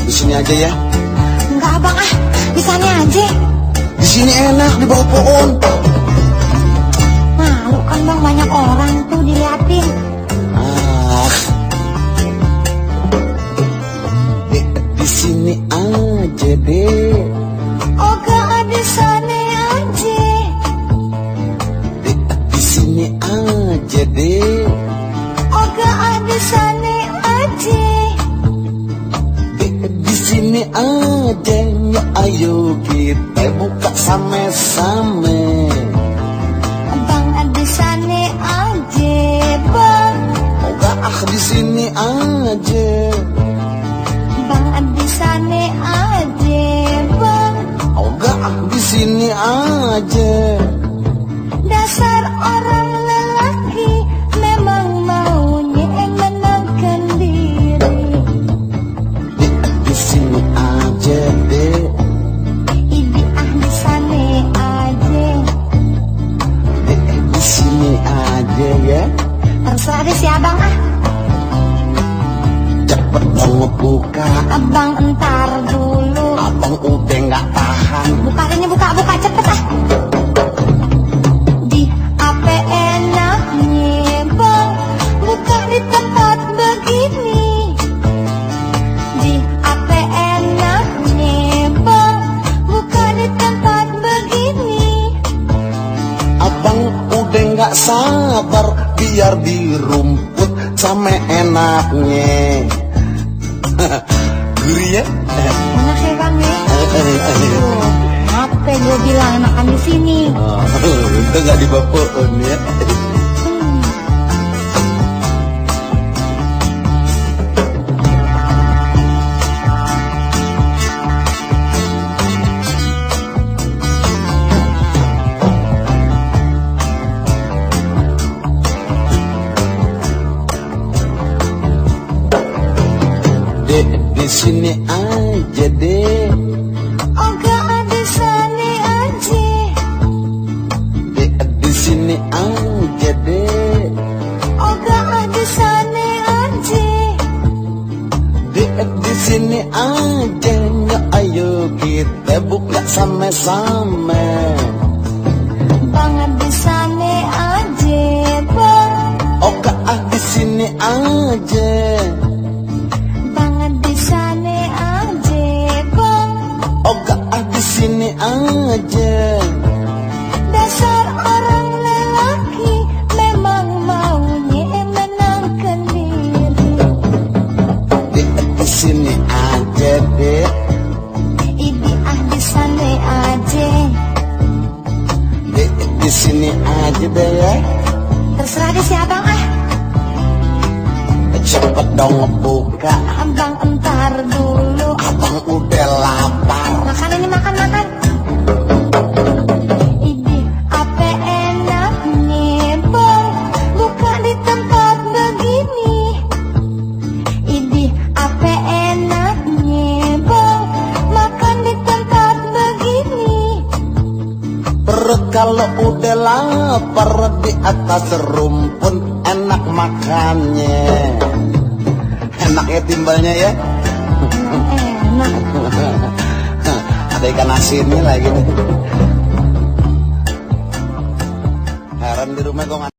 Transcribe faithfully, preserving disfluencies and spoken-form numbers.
Di sini aja ya. Enggak abang ah, di sana aja. Di sini enak, di bawah pohon. Malu kan bang, banyak orang tuh diliatin. Ah, di, di sini aja deh. Oga di sana aja. Di, di sini aja deh. Oga di sana aja. Di, di sini aja, ya ayo kita buka sama-sama. Bang di sana aja bang. Oga ah di sini aja. Bang di sana aja bang. Oga ah di sini aja. Dasar orang lelaki memang maunya menangkan diri. Di, di sini aja deh. Ini ah di sana aja. Di, di sini aja ya. Terserah deh si abang ah. Cepet dong ngebuka. Abang entar dulu. Abang udah nggak tahan. Buka ini buka buka cepet ah. Di apa enaknya bang buka di tempat begini. Di apa enaknya bang buka di tempat begini. Abang udah nggak sabar biar di rumput sama enaknya. Gurih ya? Enak ya bang ya. Aduh, apa gue bilang enakan di sini. Oh, itu nggak di bawah pohon ya. Hmm. Di, di sini aja deh. Oga di sana aja. Di, di sini aja deh. Oga di sana aja. Di, di sini aja, ya ayo kita buka sama-sama. Bang di sana aja bang. Oke ah di sini aja. Bang di sana aja bang. Oke ah di sini aja. Dasar orang lelaki memang maunya menangkan diri. Di, di sini aja deh. Ini ah di sana aja. Di, di sini aja deh ya. Terserah deh si abang ah. Cepet dong ngebuka. Abang entar dulu. Abang udah lapar. Makan ini makan makan. Ini apa enaknya bang buka di tempat begini. Ini apa enaknya bang makan di tempat begini. Perut kalau udah lapar di atas rumpun enak makannya. Enaknya timbalnya ya. Enak. Ada ikan asinnya lagi nih. Heran di rumah kok nggak